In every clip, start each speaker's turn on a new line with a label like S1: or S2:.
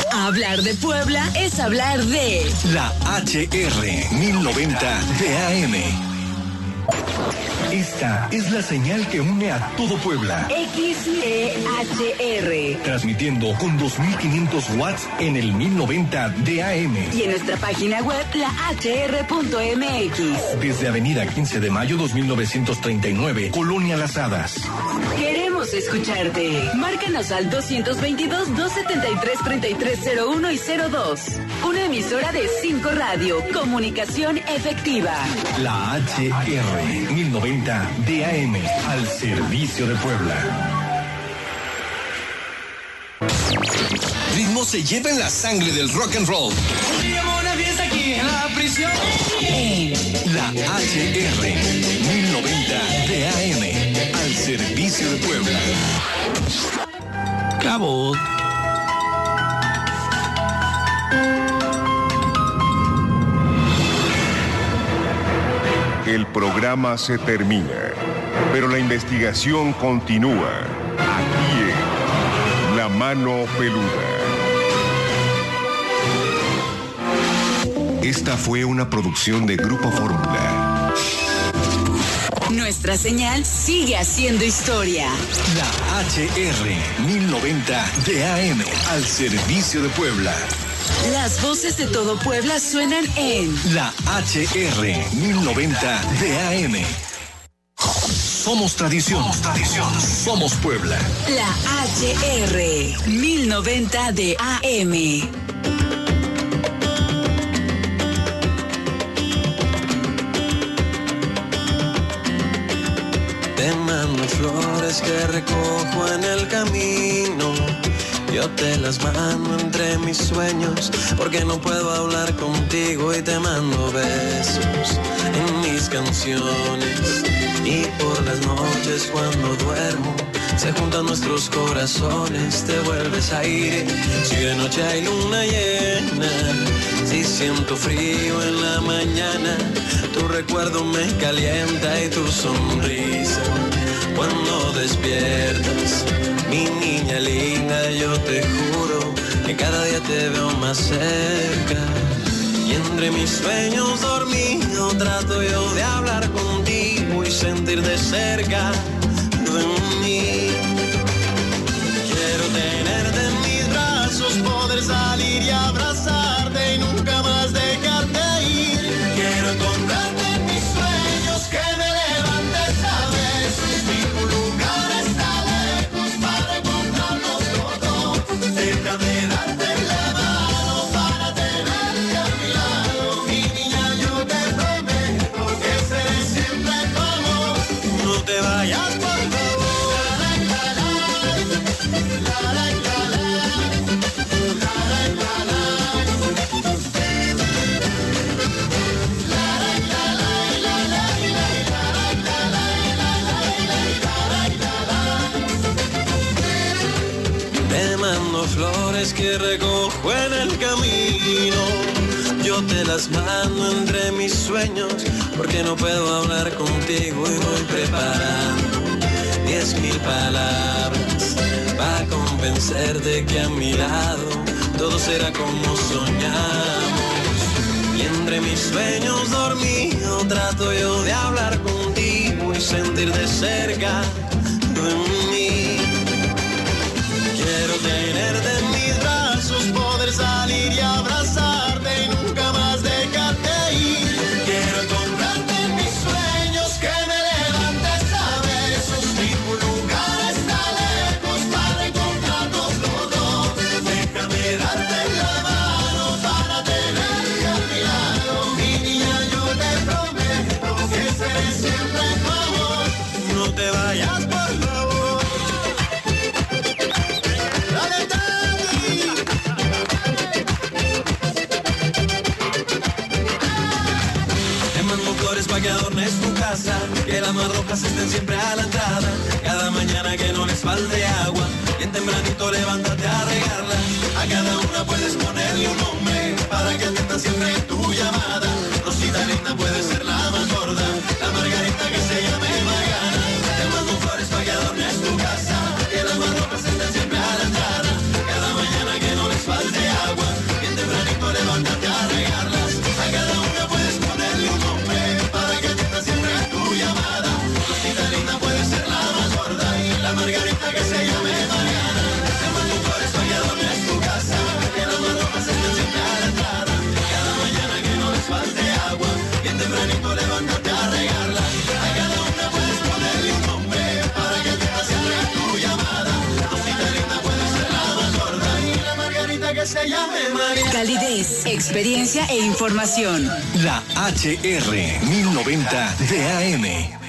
S1: Hablar de Puebla es hablar de
S2: la HR 1090 de AM. Esta es la señal que une a todo Puebla.
S1: XEHR.
S2: Transmitiendo con 2500 watts en el 1090 de AM.
S1: Y en nuestra página web, lahr.mx.
S2: Desde Avenida 15 de Mayo 2939, Colonia Las Hadas.
S1: Queremos escucharte. Márcanos al 222-273-3301 y 02. Una emisora de 5 Radio. Comunicación efectiva.
S2: La HR 1090 de AM, al servicio de Puebla. Ritmo se lleva en la sangre del rock and roll.
S3: Una fiesta aquí en la prisión.
S2: La HR 1090 de AM, al servicio de Puebla.
S3: Cabo.
S4: El programa se termina, pero la investigación continúa. Aquí en La Mano Peluda. Esta fue una producción de Grupo Fórmula.
S1: Nuestra señal sigue haciendo historia.
S2: La HR 1090 de AM, al servicio de Puebla.
S1: Las voces de todo Puebla suenan en
S2: la HR 1090 de AM. Somos tradición. Somos Puebla.
S1: La HR 1090 de AM.
S5: Te mando flores que recojo en el camino. Yo te las mando entre mis sueños, porque no puedo hablar contigo y te mando besos en mis canciones. Y por las noches cuando duermo, se juntan nuestros corazones, te vuelves aire. Si de noche hay luna llena, si siento frío en la mañana, tu recuerdo me calienta y tu sonrisa cuando despiertas. Mi niña linda, yo te juro que cada día te veo más cerca. Y entre mis sueños dormido trato yo de hablar contigo y sentir de cerca de mí. Quiero tenerte en mis brazos, poder salir y abrazarte y nunca más dejarte ir. Quiero encontrarte en mis sueños, que me levantes a veces. Mi lugar está lejos para encontrarnos los dos. Déjame darte la mano para tenerte a mi lado. Mi niña, yo te prometo que seré siempre tu amor. No te vayas, por favor. Te mando flores que recojo en el camino. Yo te las mando entre mis sueños, porque no puedo hablar contigo y voy preparando 10,000 palabras para convencerte que a mi lado todo será como soñamos. Y entre mis sueños dormido trato yo de hablar contigo y sentir de cerca de mí. Quiero tenerte en mis brazos, poder salir y abrazarte y nunca más dejarte ir. Quiero encontrarte en mis sueños, que me levantes a besos. Mi lugar está lejos para encontrarnos los dos. Déjame darte la mano para tenerte a mi lado. Mi niña, yo te prometo que seré siempre tu amor. No te vayas, por favor. Para que adornes tu casa, que las más rojas estén siempre a la entrada. Cada mañana que no les falte agua, bien tempranito levántate a regarla. A cada una puedes ponerle un nombre, para que atienda siempre tu llamada. Rosita linda puede ser la más gorda, la margarita que se llame Magana. Te mando flores para que adornes tu casa, que las más rojas estén siempre a la entrada. Cada mañana que no les falte agua.
S3: que se llame María.
S1: Calidez, experiencia e información.
S2: La HR 1090 de AM.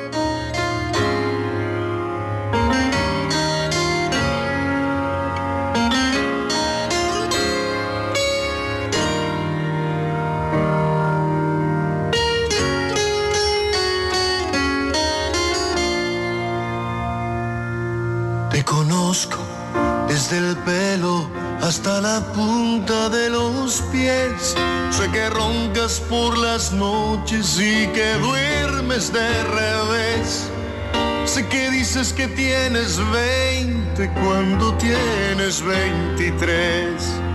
S5: Te conozco desde el pelo hasta la punta de los pies. Sé que roncas por las noches y que duermes de revés. Sé que dices que tienes 20 cuando tienes 23.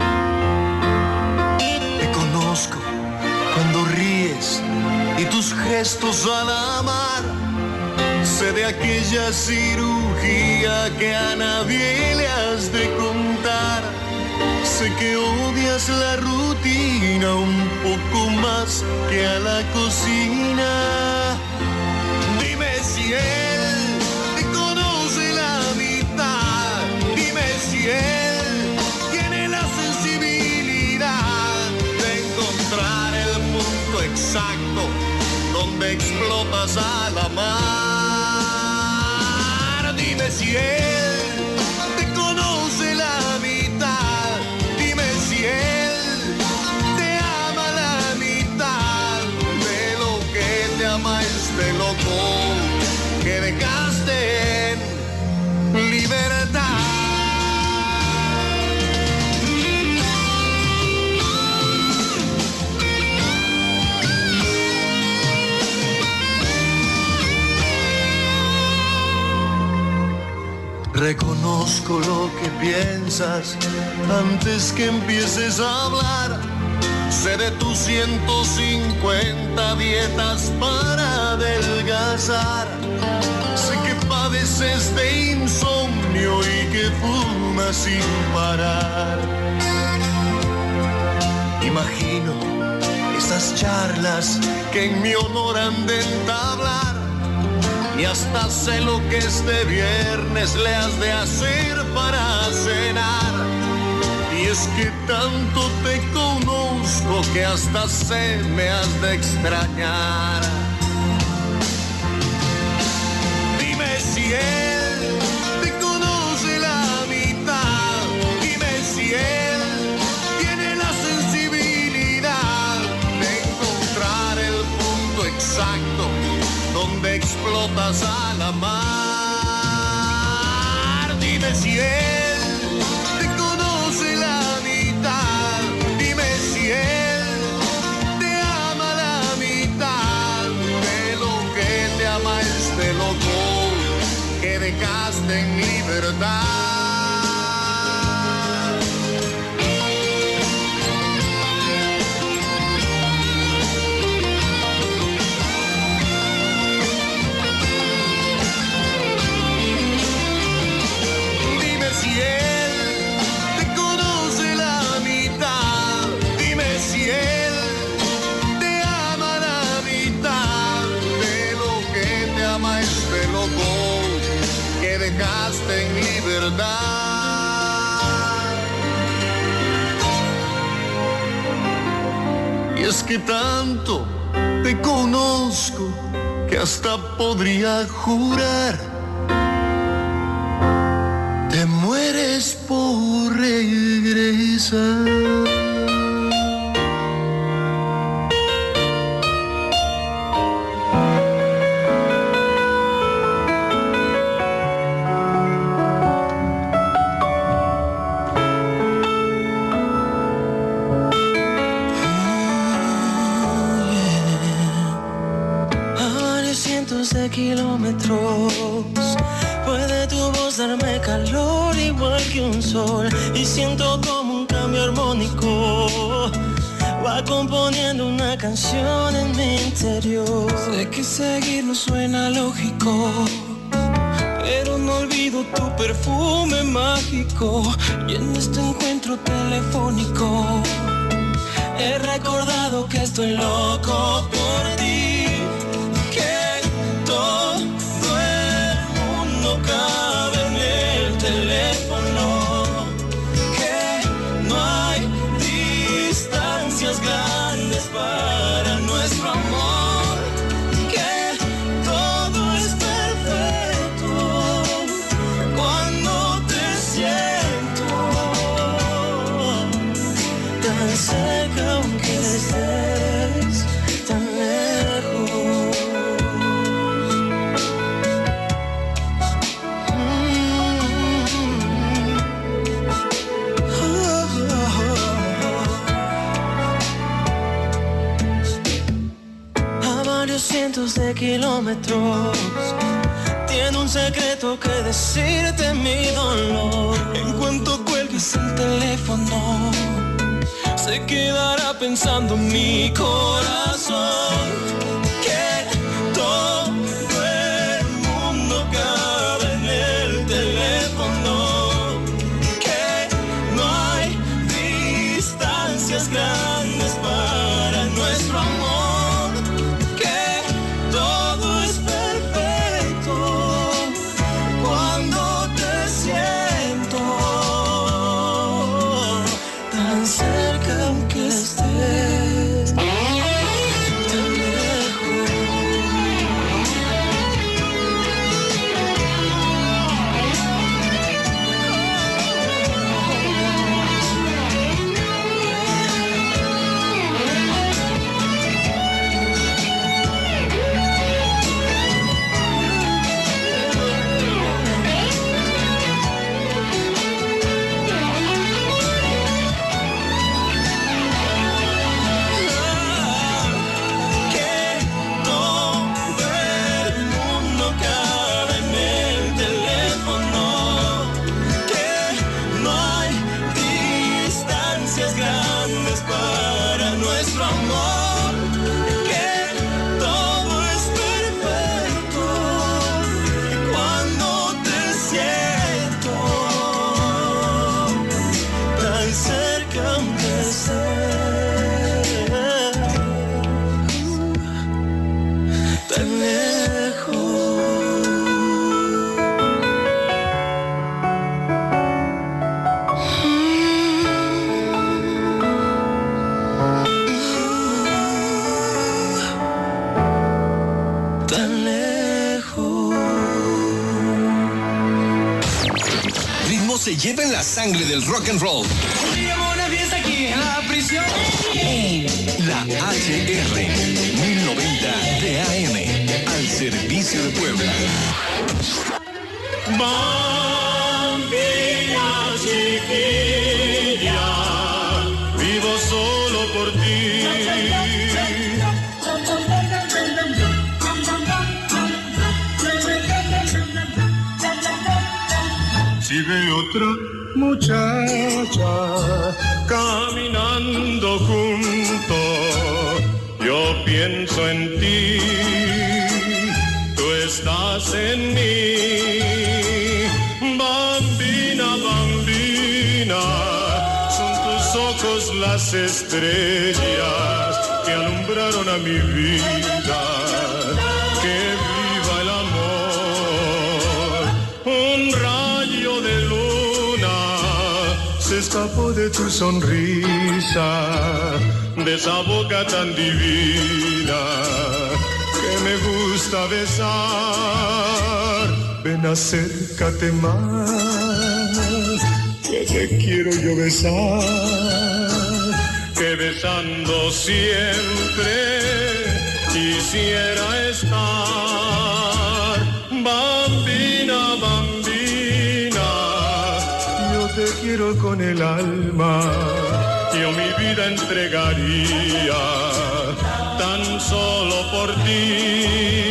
S5: Te conozco cuando ríes y tus gestos al amar. Sé de aquella cirugía que a nadie le has de contar. Sé que odias la rutina un poco más que a la cocina. Dime si él te conoce la mitad. Dime si él tiene la sensibilidad de encontrar el punto exacto donde explotas a la mar. Dime si él te conoce la mitad. Dime si él te ama la mitad de lo que te ama este loco que dejaste en libertad. Reconozco lo que piensas antes que empieces a hablar. Sé de tus 150 dietas para adelgazar. Sé que padeces de insomnio y que fumas sin parar. Imagino esas charlas que en mi honor han de entablar. Y hasta sé lo que este viernes le has de hacer para cenar. Y es que tanto te conozco que hasta sé me has de extrañar. Dime si él te conoce la mitad. Dime si él tiene la sensibilidad de encontrar el punto exacto donde explotas a la mar. Dime si él te conoce la mitad. Dime si él te ama la mitad de lo que te ama este loco que dejaste en libertad. Dejaste en libertad. Y es que tanto te conozco que hasta podría jurar te mueres por regresar.
S6: Kilómetros, puede tu voz darme calor igual que un sol, y siento como un cambio armónico va componiendo una canción en mi interior. Sé que seguir no suena lógico, pero no olvido tu perfume mágico, y en este encuentro telefónico he recordado que estoy loco por ti. Todo el mundo cabe en el teléfono, que no hay tan cerca aunque estés tan lejos. A varios cientos de kilómetros tiene un secreto que decirte mi dolor. En cuanto cuelgues el teléfono, se quedará pensando mi corazón que todo el mundo cabe en el teléfono, que no hay distancias grandes para nuestro amor, que todo es perfecto cuando te siento tan cerca aunque estés tan lejos. Que todo el mundo cabe en el teléfono, que no hay distancias grandes para nuestro amor, que todo es perfecto cuando te siento tan cerca aunque estés tan lejos. Tan lejos.
S2: Ritmo se lleva en la sangre del rock and roll.
S3: Teníamos una fiesta aquí en la prisión.
S2: La HR 1090 de AM al servicio de Puebla.
S6: Bambina chiquilla, vivo solo por ti. Si veo otra muchacha caminando junto, yo pienso en ti, tú estás en mí. Bambina, bambina, son tus ojos las estrellas que alumbraron a mi vida. Que viva el amor. Un rayo de luna se escapó de tu sonrisa, de esa boca tan divina que me gusta besar. Ven, acércate más, que te quiero yo besar, que besando siempre quisiera estar. Bambina, bambina, yo te quiero con el alma, yo mi vida entregaría tan solo por ti.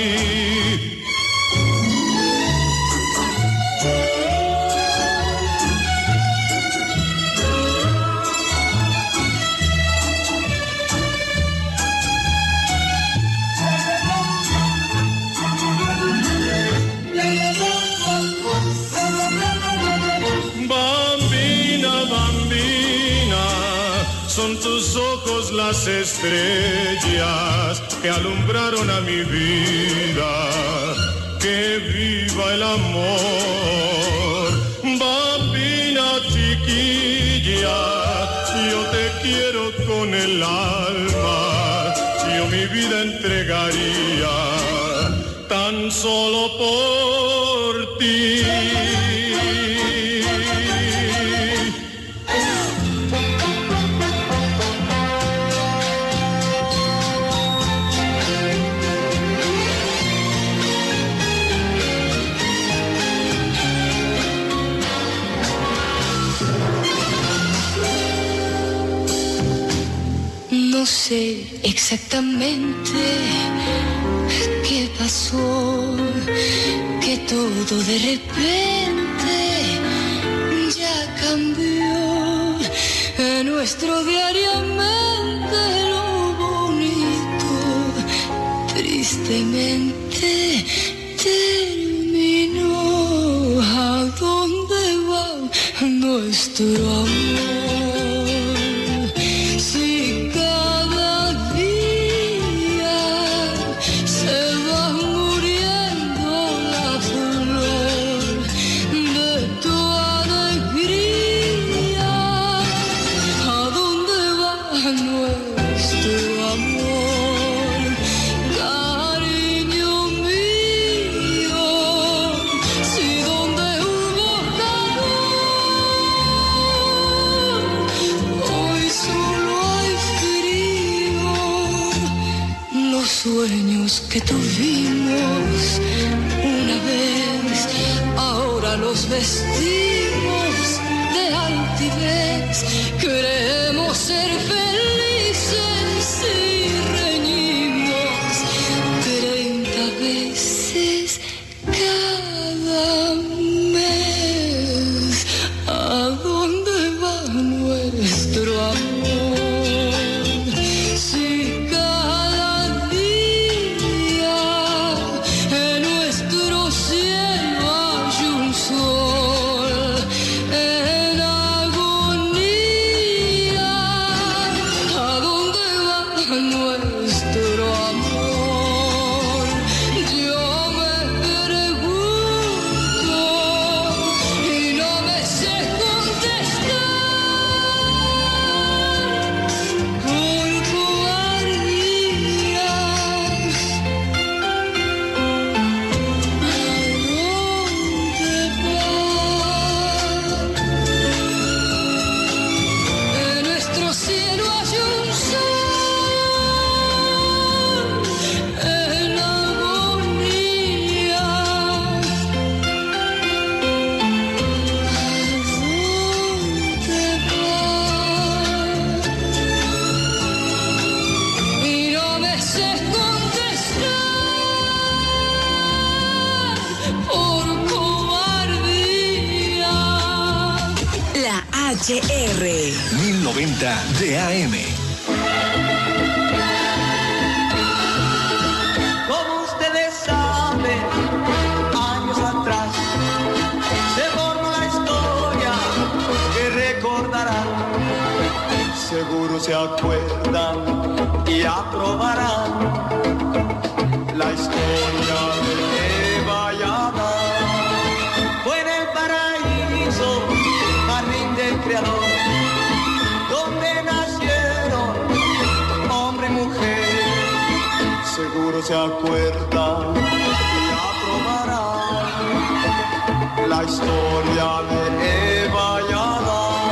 S6: Son tus ojos las estrellas que alumbraron a mi vida. Que viva el amor. Bambina chiquilla, yo te quiero con el alma, yo mi vida entregaría tan solo por ti.
S7: No sé exactamente qué pasó, que todo de repente ya cambió. En nuestro diariamente lo bonito tristemente terminó. ¿A dónde va nuestro amor? Sueños que tuvimos una vez, ahora los vestimos de altivez. Queremos ser felices y reñimos 30 veces cada mes. ¿A dónde va nuestro amor?
S1: HR
S2: 1090 DAM.
S3: Como ustedes saben, años atrás se formó la historia que recordarán. Seguro se acuerdan y aprobarán la historia de Eva y Adán. Fue en el paraíso, jardín del Creador, donde nacieron hombre y mujer. Seguro se acuerdan y aprobarán la historia de Eva y Adán.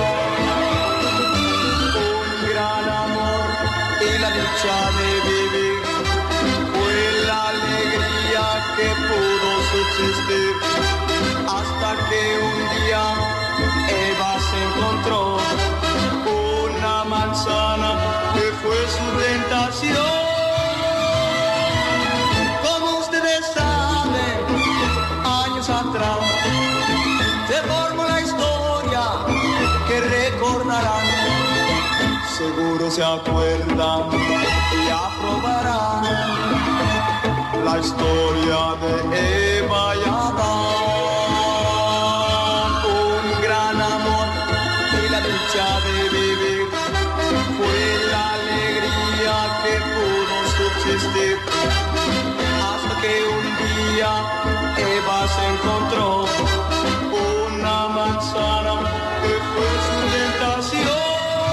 S3: Un gran amor y la dicha de vivir fue la alegría que pudo subsistir, hasta que un día Eva se encontró una manzana que fue su tentación. Como ustedes saben, años atrás se formó la historia que recordarán. Seguro se acuerdan y aprobarán la historia de Eva y Adán. De vivir fue la alegría que pudo subsistir, hasta que un día Eva se encontró una manzana que fue su tentación.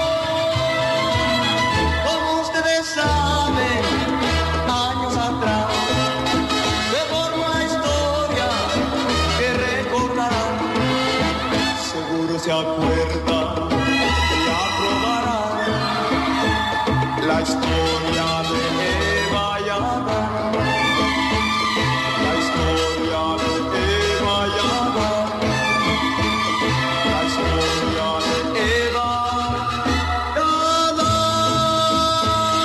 S3: Como ustedes saben, años atrás se formó la historia que recordarán. Seguro se acuerdan la historia de Eva y Adán, la historia de Eva y Adán, la historia de Eva y Adán.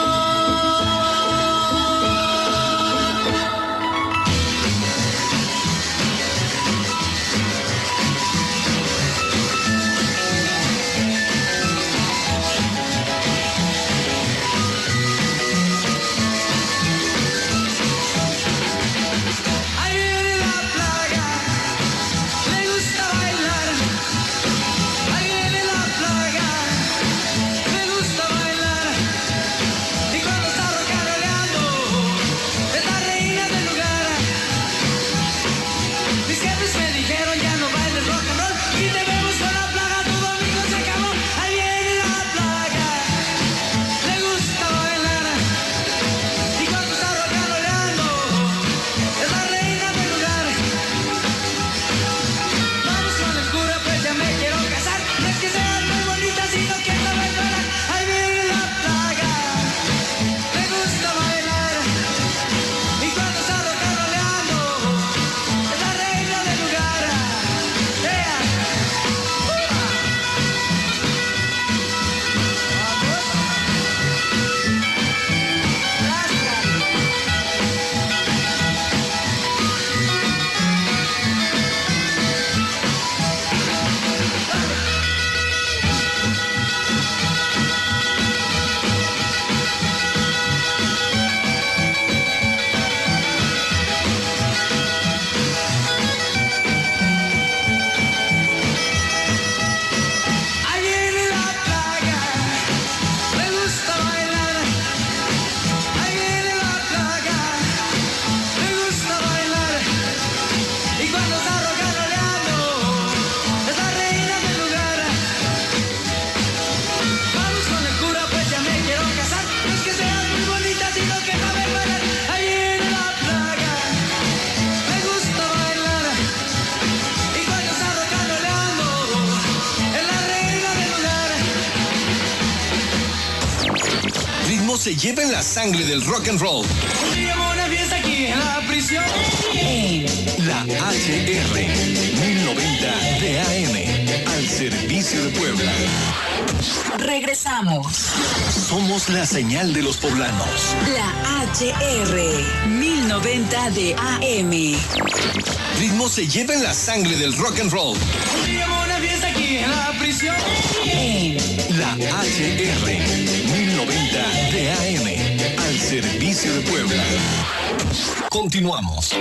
S2: Ritmo se lleva en la sangre del rock and roll.
S6: Una fiesta aquí en la prisión.
S2: La HR 1090 de AM, al servicio de Puebla.
S1: Regresamos.
S2: Somos la señal de los poblanos.
S1: La HR 1090 de AM.
S2: Ritmo se lleva en la sangre del rock and roll.
S6: Una fiesta aquí en la prisión.
S2: La HR 1090 de AM, al servicio de Puebla. Continuamos.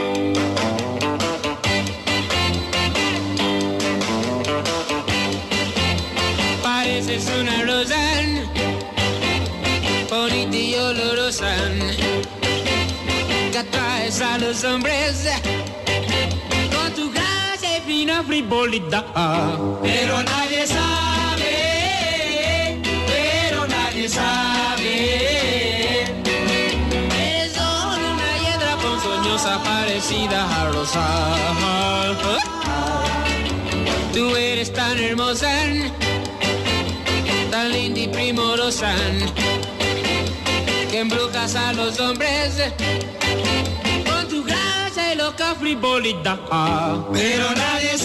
S8: Pareces una rosa, bonita y olorosa, que atraes a los hombres con tu gracia y fina frivolidad. Pero nadie sabe, eres solo una hiedra ponzoñosa parecida a rosa. Tú eres tan hermosa, tan linda y primorosa, que embrujas a los hombres con tu gracia y loca frivolidad. Pero nadie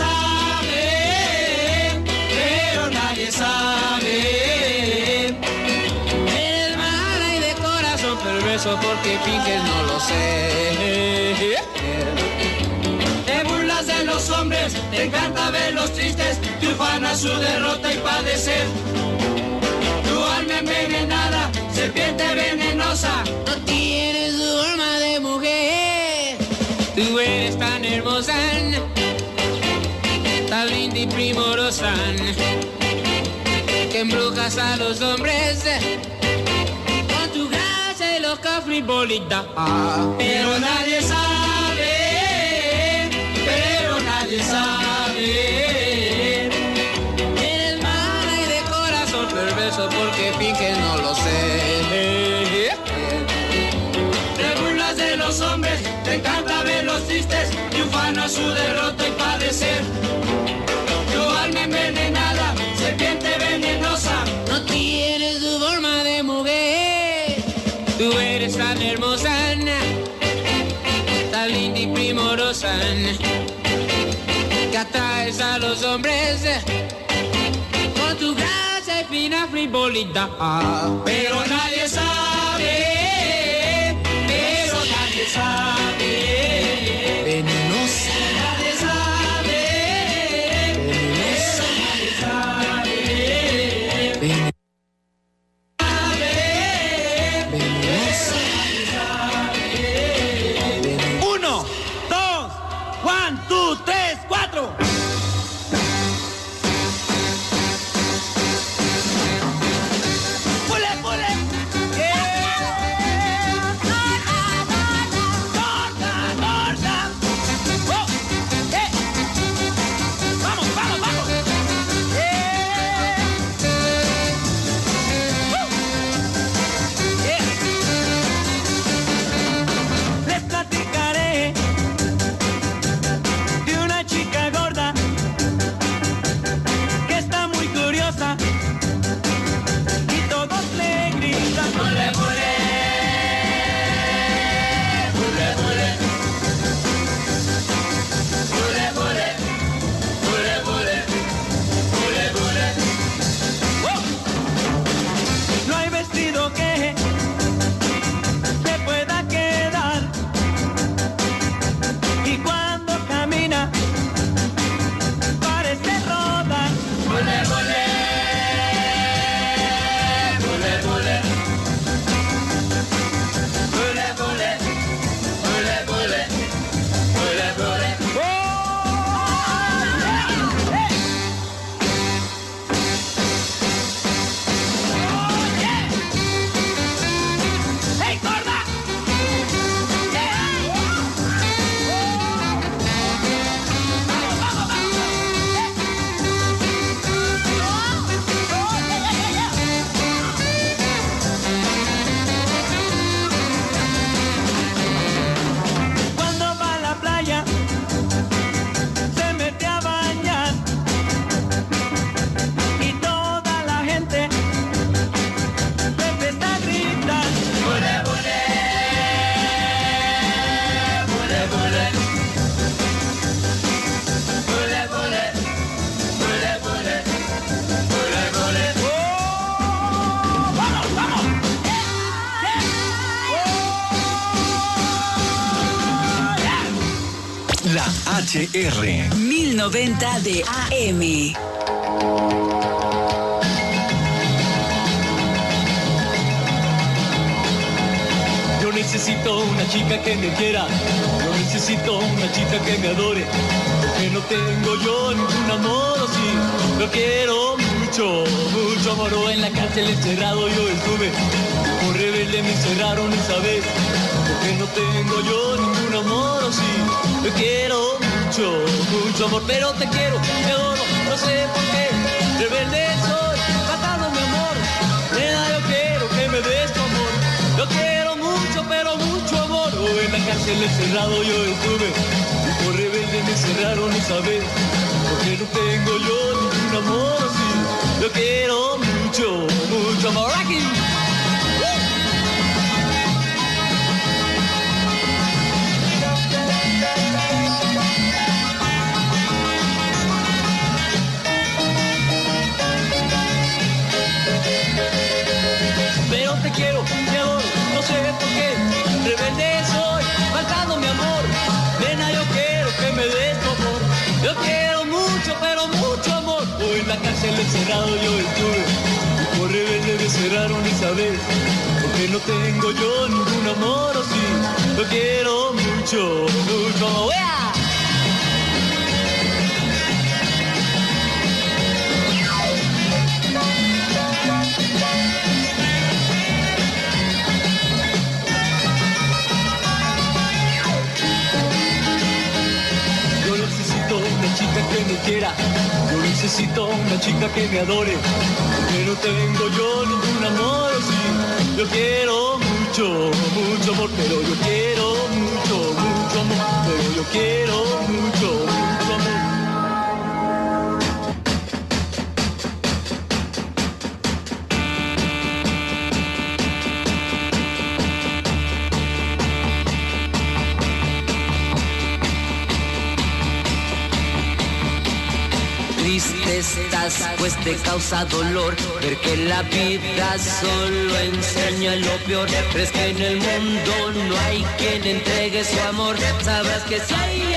S8: sabe, eres mala y de corazón perverso porque finges no lo sé. Te burlas de los hombres, te encanta verlos tristes, te ufana su derrota y padecer. Tu alma envenenada, serpiente venenosa, no tienes su forma de mujer. Tú eres tan hermosa, tan linda y primorosa, que embrujas a los hombres con tu gracia y loca frivolidad. Pero nadie sabe, eres mala y de corazón perverso porque finges no lo sé. Te burlas de los hombres, te encanta verlos tristes, y ufana su derrota y padecer. Tu alma envenenada, serpiente venenosa, no tienes su forma de mujer. Tú eres tan hermosa, tan linda y primorosa, que atraes a los hombres con tu gracia y fina frivolidad. Pero nadie sabe, venenosa. Nadie sabe, venenosa. Nadie sabe, venenosa. 1, 2, 1, 2, 3, 4. ¡Pule, pule! ¡Todos!
S2: HR
S1: 1090 de AM.
S9: Yo necesito una chica que me quiera, yo necesito una chica que me adore, porque no tengo yo ningún amor, sí, lo quiero mucho, mucho amor. En la cárcel encerrado yo estuve, por rebelde me encerraron esa vez, porque no tengo yo ningún amor, sí, lo quiero mucho, mucho amor. Pero te quiero, te adoro, no sé por qué, rebelde soy, matado mi amor, nena, yo quiero que me des tu amor, yo quiero mucho, pero mucho amor. En la cárcel encerrado yo estuve, y por rebelde me encerraron esa vez, porque no tengo yo ningún amor, sí, yo quiero mucho, mucho amor. Aquí. Pero te quiero, te adoro, no sé por qué, rebelde soy, faltando mi amor, nena, yo quiero que me des tu amor, yo quiero mucho, pero mucho amor. Hoy en la cárcel encerrado yo estuve, y por rebelde me cerraron esa vez, porque no tengo yo ningún amor, oh sí, yo quiero mucho, mucho amor. ¡Ea! Una chica que me quiera, yo necesito una chica que me adore, porque no tengo yo ningún amor, sí, yo quiero mucho, mucho amor, pero yo quiero mucho, mucho amor, pero yo quiero mucho, mucho amor.
S10: Triste estás, pues te causa dolor ver que la vida solo enseña lo peor. Crees que en el mundo no hay quien entregue su amor. Sabrás que si hay,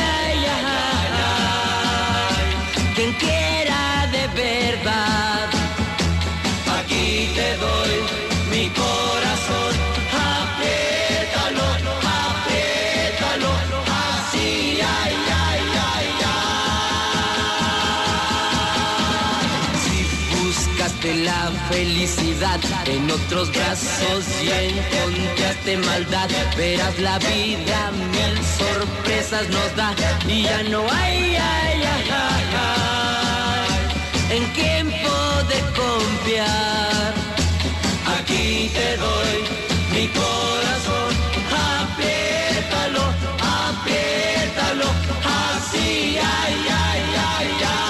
S10: quien quiera de verdad. Aquí te doy mi corazón, apriétalo, apriétalo, así, ay, ay, ay, ay. De la felicidad en otros brazos y encontraste maldad, verás la vida mil sorpresas nos da y ya no hay, ay, ay, ay, en quién poder confiar. Aquí te doy mi corazón, apriétalo, apriétalo, así, ay, ay, ay, ay.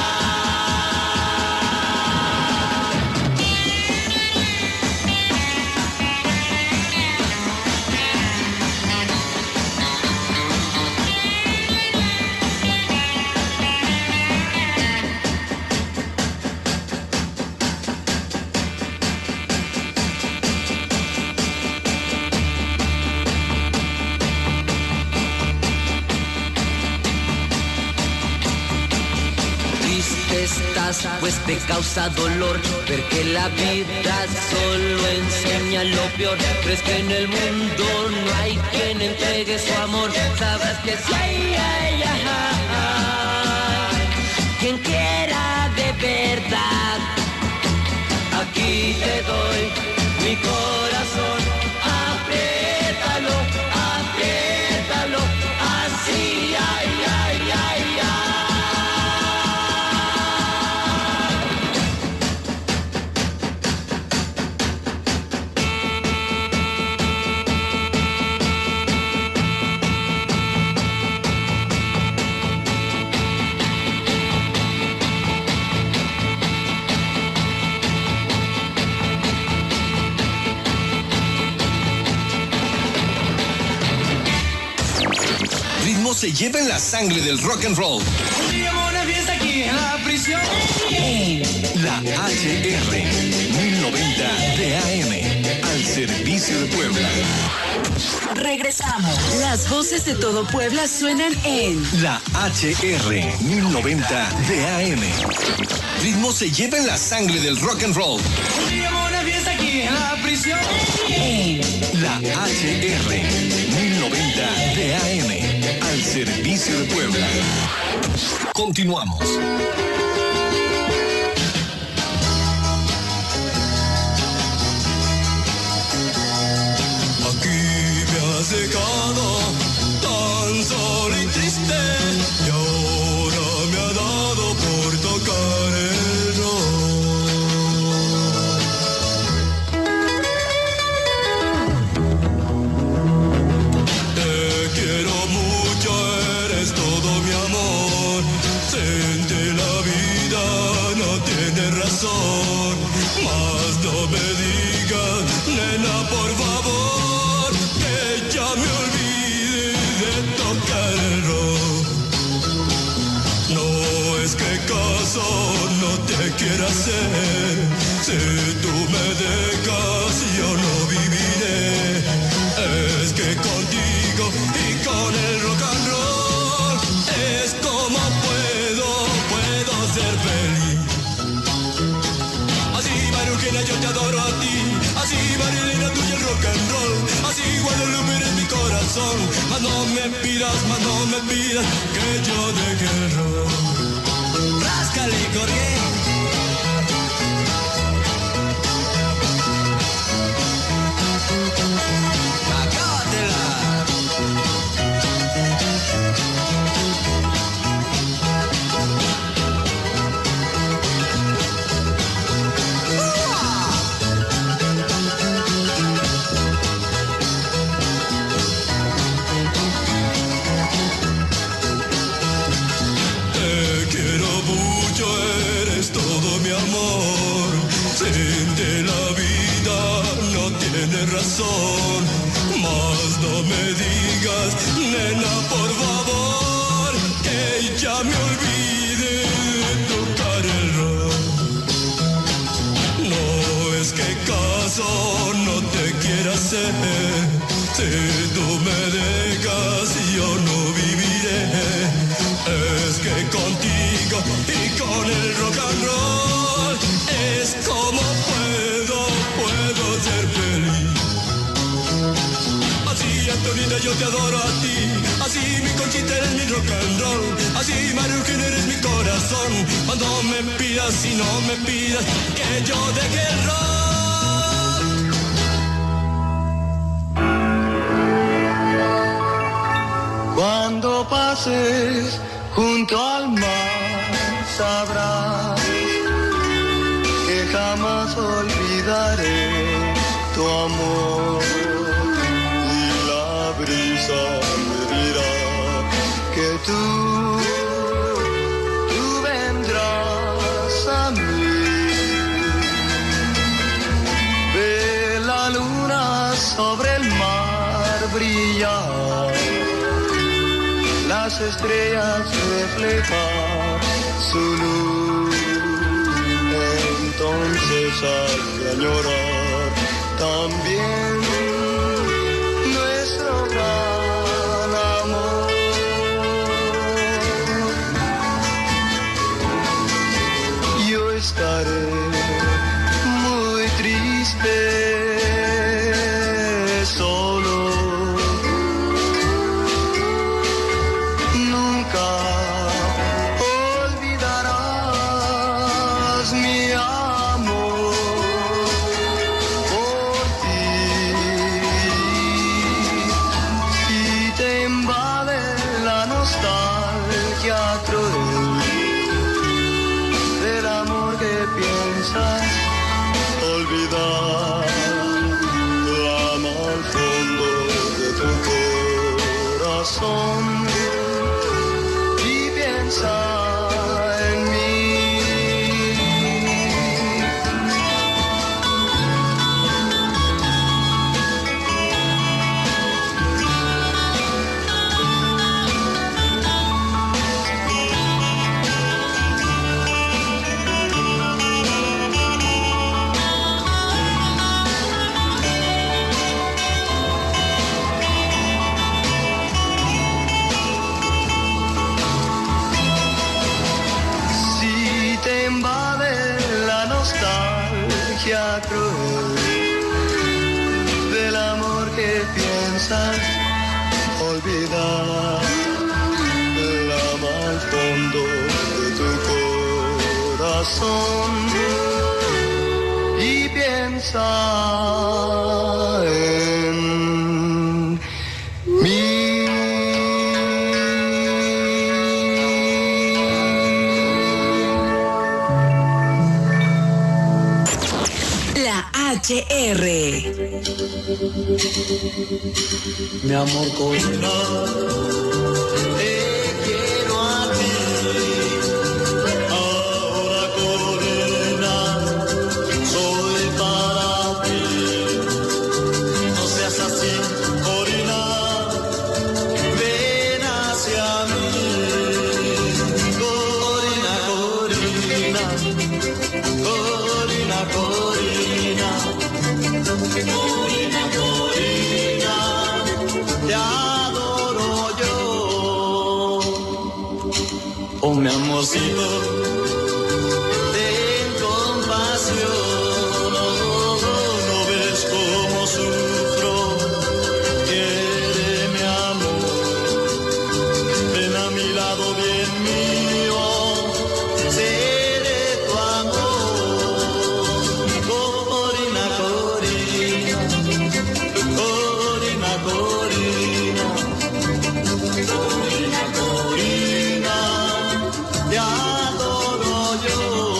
S10: Estás, pues te causa dolor ver que la vida solo enseña lo peor. Crees que en el mundo no hay quien entregue su amor. Sabrás que si hay, ay, ay, ay, quien quiera de verdad. Aquí te doy mi corazón, apriétalo, apriétalo, así, ay, ay, ay, ay.
S2: Se lleva en la sangre del rock and roll.
S8: Una fiesta aquí en la prisión.
S2: La HR 1090 de AM al servicio de Puebla.
S1: Regresamos. Las voces de todo Puebla suenan en
S2: La HR 1090 de AM. Ritmo se lleva en la sangre del rock and roll.
S8: Un día una fiesta aquí en la prisión.
S2: La HR 1090 de AM. Al servicio de Puebla. Continuamos.
S3: Dejado tan solo y triste y ahora me ha dado por tocar el rock. Te quiero mucho, eres todo mi amor. Sin ti la vida no tiene razón. Mas no me digas, nena, por favor. Ya me olvidé de tocar el rock. No es que caso no te quiera hacer. Si tú me dejas yo no viviré. Es que contigo y con el rock and roll es como puedo ser feliz. Así Maruquena yo te adoro a ti. Así Marilena tuya el rock and roll. Así Guadalupe eres mi corazón. Mas no me pidas que yo deje el rock. Ráscale, Jorge. Razón, mas no me digas, nena, por favor, que ya me olvide de tocar el rock. No es que caso no te quiera hacer, si tú me dejas yo no viviré. Es que contigo y con el rock and roll es como puedo ser feliz. Así Antonita yo te adoro a ti. Así mi Conchita eres mi rock and roll. Así Maruquín eres mi corazón. Cuando me pidas y no me pidas que yo deje el rock.
S6: Cuando pases junto al mar sabrás que jamás olvidaré tu amor. Brisa me dirá que tú vendrás a mí. Ve la luna sobre el mar brillar, las estrellas reflejar su luz. Entonces has de añorar también gran amor. Yo estaré muy triste, solo. Nunca olvidarás mi amor por ti. Nostalgia cruel del amor que piensas olvidar. Clama al fondo de tu corazón y piensa en mí.
S3: olvidar la más fondo de tu corazón y piensa en mí.
S1: La HR.
S3: Mi amor Corina, te quiero a ti. Ahora Corina, soy para ti. No seas así, Corina, ven hacia mí. Corina, Corina, Corina, Corina. Corina, Corina, te adoro yo. Oh, mi amorcito, ten compasión. No ves cómo sufro. Quiéreme, amor. Ven a mi lado, bien mío. Seré tu amor. Corina, Corina. Corina, Corina, Corina, Corina, te adoro yo.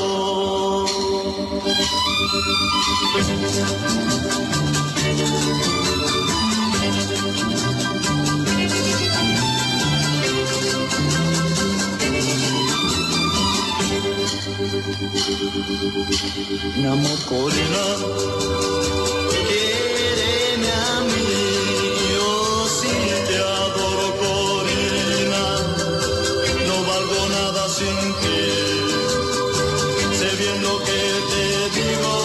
S3: Mi amor Corina, quiéreme a mí, oh sí te adoro Corina, no valgo nada sin ti, sé bien lo que te digo,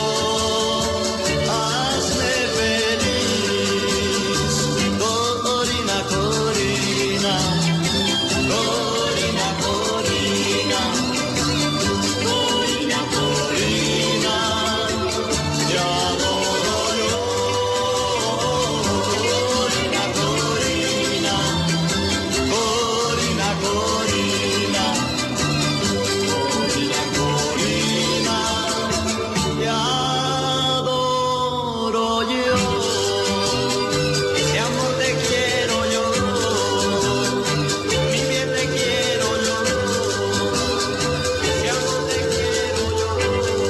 S3: hazme feliz, Corina, Corina, Corina, Corina, Corina, Corina, te adoro yo. Corina, Corina, Corina, Corina, Corina, Corina, te adoro yo. Mi amor te quiero yo, mi bien te quiero yo, mi amor te quiero yo, mi bien te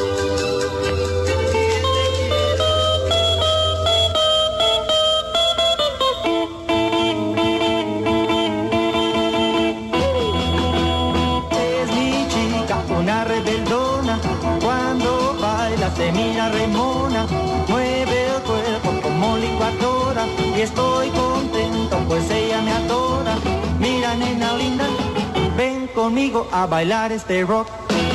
S6: Es mi chica, una rebeldona, cuando baila se mira remona, mueve el cuerpo como licuadora, y estoy contento pues ella me adora. Mira nena linda, ven conmigo a bailar este rock.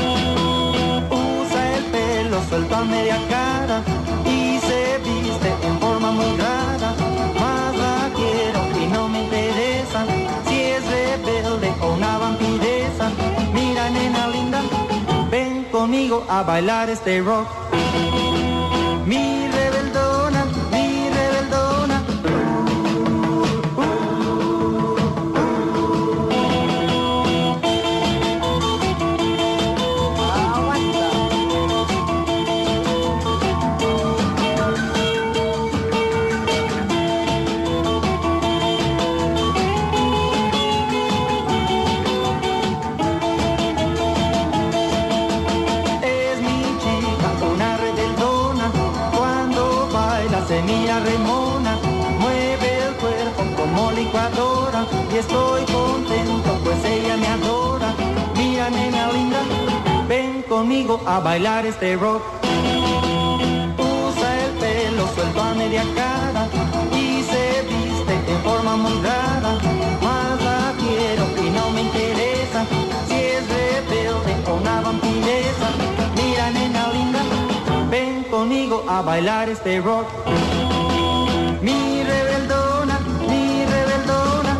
S6: Usa el pelo suelto a media cara y se viste en forma muy rara, más la quiero y no me interesa si es rebelde o una vampiresa. Mira nena linda, ven conmigo a bailar este rock. Mi rebeldona, mi rebeldona. Es mi chica, una rebeldona, cuando baila se mira remona, mueve el cuerpo como licuadora, y estoy contento pues ella me adora. Mira nena linda, ven conmigo a bailar este rock. Usa el pelo suelto a media cara y se viste en forma muy rara, más la quiero y no me interesa si es rebelde o una vampiresa. Mira nena linda, ven conmigo a bailar este rock. Mi rebeldona, mi rebeldona.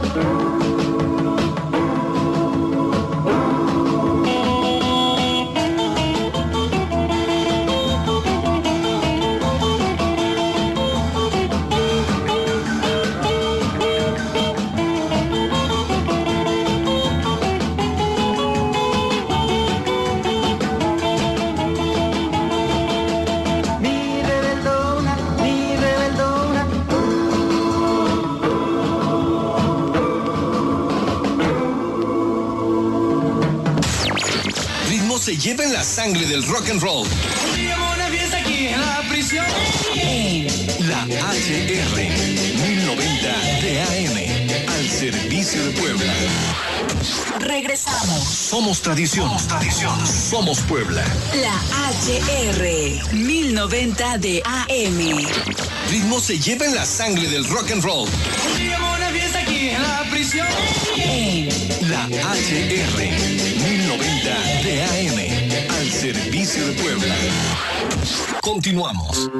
S2: lleva en la sangre del rock and roll.
S6: Una fiesta aquí en la prisión.
S2: La HR 1090 de AM, al servicio de Puebla.
S1: Regresamos.
S2: Somos tradición. Somos Puebla.
S1: La HR 1090 de AM.
S2: Ritmo se lleva en la sangre del rock and roll.
S6: Una fiesta aquí en la prisión.
S2: La HR 1090 de AM, al servicio de Puebla. Continuamos.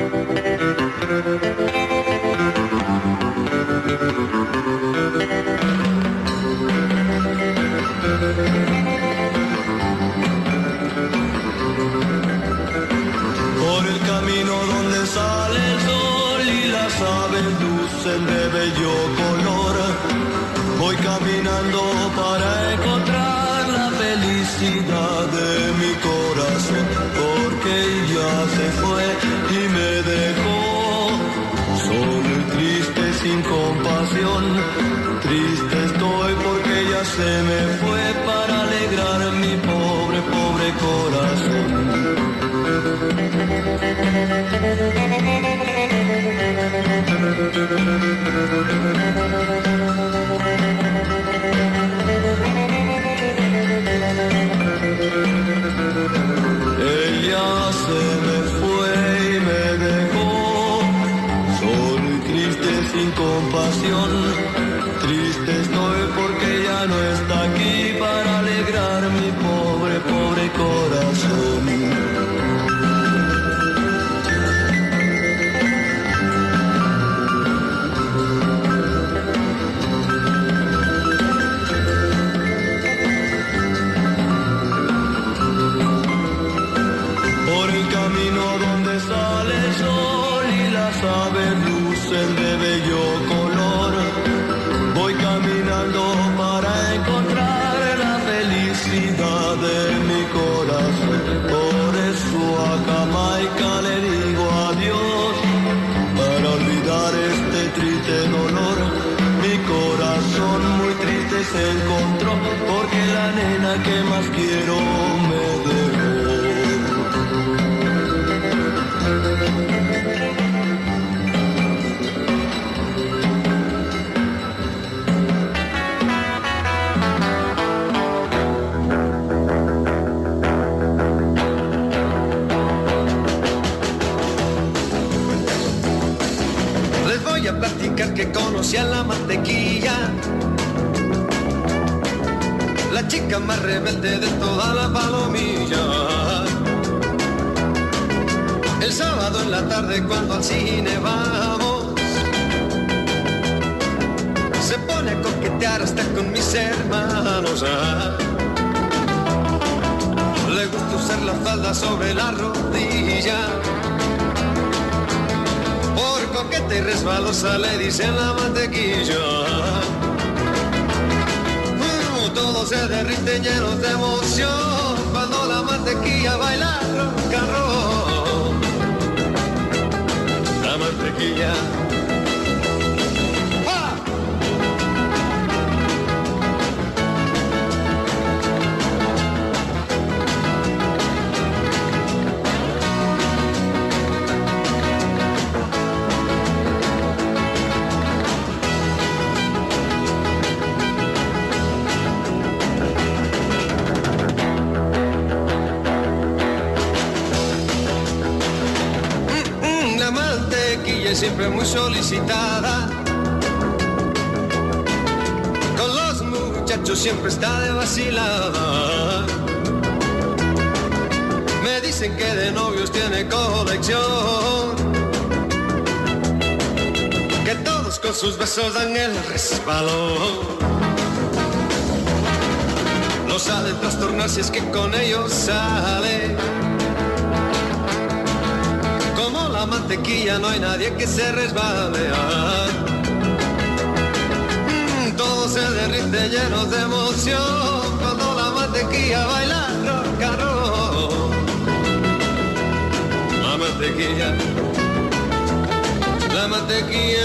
S3: Por el camino donde sale el sol y las aves lucen de bello color, voy caminando para encontrar la felicidad de mi corazón, porque ya se fue y me dejó solo y triste sin compasión. Triste estoy porque ya se me fue para alegrar mi pobre, pobre corazón. Ella se me fue y me dejó solo y triste sin compasión. Triste estoy porque ya no está aquí para alegrar mi pobre, pobre corazón. Aves lucen de bello color, voy caminando para encontrar la felicidad de mi corazón. Por eso a Jamaica le digo adiós, para olvidar este triste dolor. Mi corazón muy triste se encontró, porque la nena que más quiero me dejó. A platicar que conocí a la mantequilla, la chica más rebelde de toda la palomilla. El sábado en la tarde cuando al cine vamos, se pone a coquetear hasta con mis hermanos. Le gusta usar la falda sobre la rodilla, coqueta y resbalosa le dicen la mantequilla. Todos se derriten llenos de emoción cuando la mantequilla baila rock and roll. La mantequilla. Siempre muy solicitada, con los muchachos siempre está de vacilada. Me dicen que de novios tiene colección, que todos con sus besos dan el resbalón. No sabe trastornar si es que con ellos sale. La mantequilla no hay nadie que se resbale. Todos se derriten llenos de emoción cuando la mantequilla baila rock and roll. La mantequilla, la mantequilla,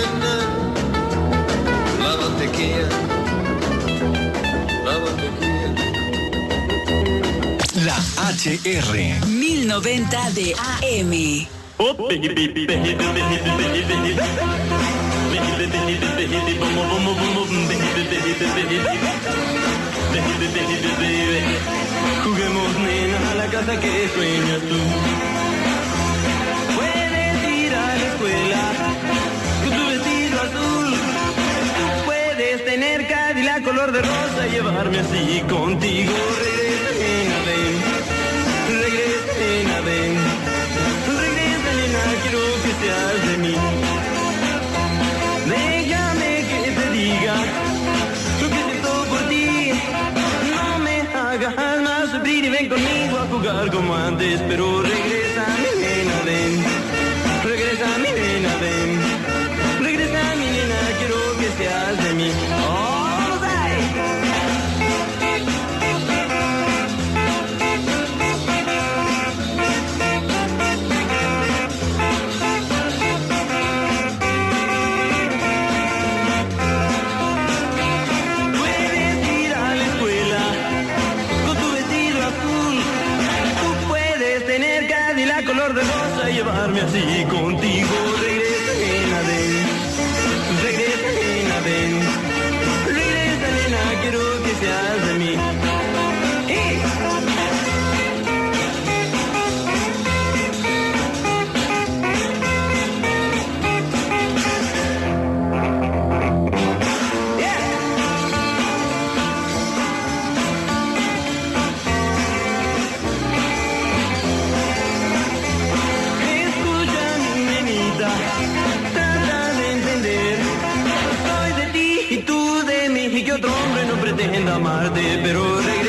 S3: la mantequilla, la mantequilla.
S2: La La HR.
S1: 1090 de AM.
S6: Oh, baby, baby, baby, baby, baby. Juguemos, nena, a la casa que sueñas tú. Puedes ir a la escuela con tu vestido azul. Puedes tener Cadillac color de rosa y llevarme así contigo. Regresa, nena, ven. Regresa, nena, ven. Regresa, nena, quiero que seas de mí. Déjame que te diga lo que siento por ti. No me hagas más sufrir y ven conmigo a jugar como antes. Pero regresa, mi nena, ven. Regresa, mi nena, ven. Regresa, mi nena, quiero que seas de mí. All right. Color de rosa y llevarme así contigo. Regresa, nena, ven. Regresa, nena, ven. Regresa, nena, quiero que seas de mí. Otro hombre no pretende amarte, pero